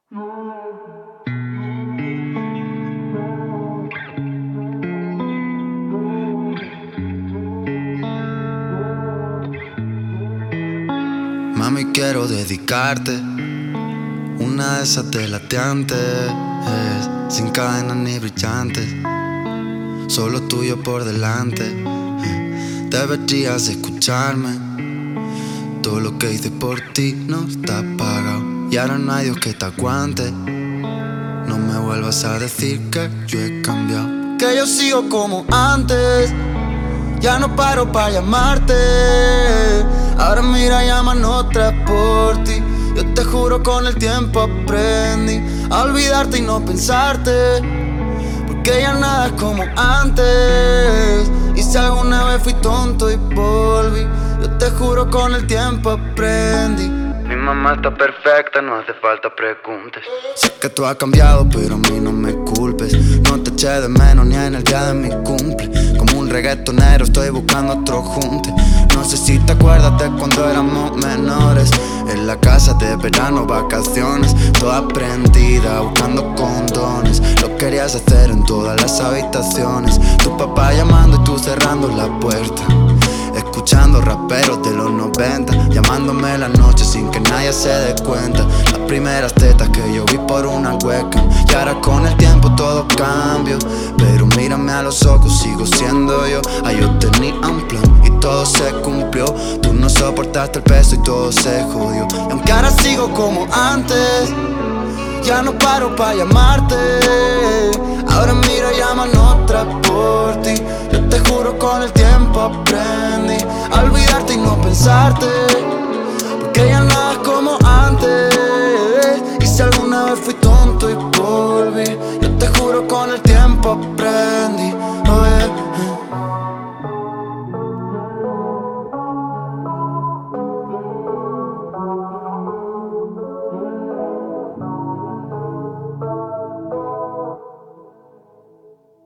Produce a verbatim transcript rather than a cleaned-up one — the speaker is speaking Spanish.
Mami, quiero dedicarte una de esas telateantes, eh, sin cadenas ni brillantes, solo tuyo por delante. eh, Deberías escucharme, todo lo que hice por ti no está pagado, y ahora no hay Dios que te aguante. No me vuelvas a decir que yo he cambiado, que yo sigo como antes. Ya no paro para llamarte. Ahora mira, llaman otra por ti. Yo te juro con el tiempo aprendí a olvidarte y no pensarte, porque ya nada es como antes. Y si alguna vez fui tonto y volví, yo te juro con el tiempo aprendí. Mi mamá está perfecta, no hace falta preguntes. Sé que tú has cambiado, pero a mí no me culpes. No te eché de menos ni en el día de mi cumple. Como un reggaetonero estoy buscando otro junte. No sé si te acuerdas de cuando éramos menores, en la casa de verano, vacaciones, toda prendida, buscando condones. Lo querías hacer en todas las habitaciones. Tu papá llamando y tú cerrando la puerta, escuchando raperos de los noventa, llamándome la noche sin que nadie se dé cuenta. Las primeras tetas que yo vi por una webcam, y ahora con el tiempo todo cambio. Pero mírame a los ojos, sigo siendo yo. Ay, yo tenía un plan y todo se cumplió. Tú no soportaste el peso y todo se jodió. Y aunque ahora sigo como antes, ya no paro para llamarte. Ahora mira, llaman otra por ti. Yo te juro con el tiempo aprendí a olvidarte y no pensarte, porque ya nada es como antes. Y si alguna vez fui tonto y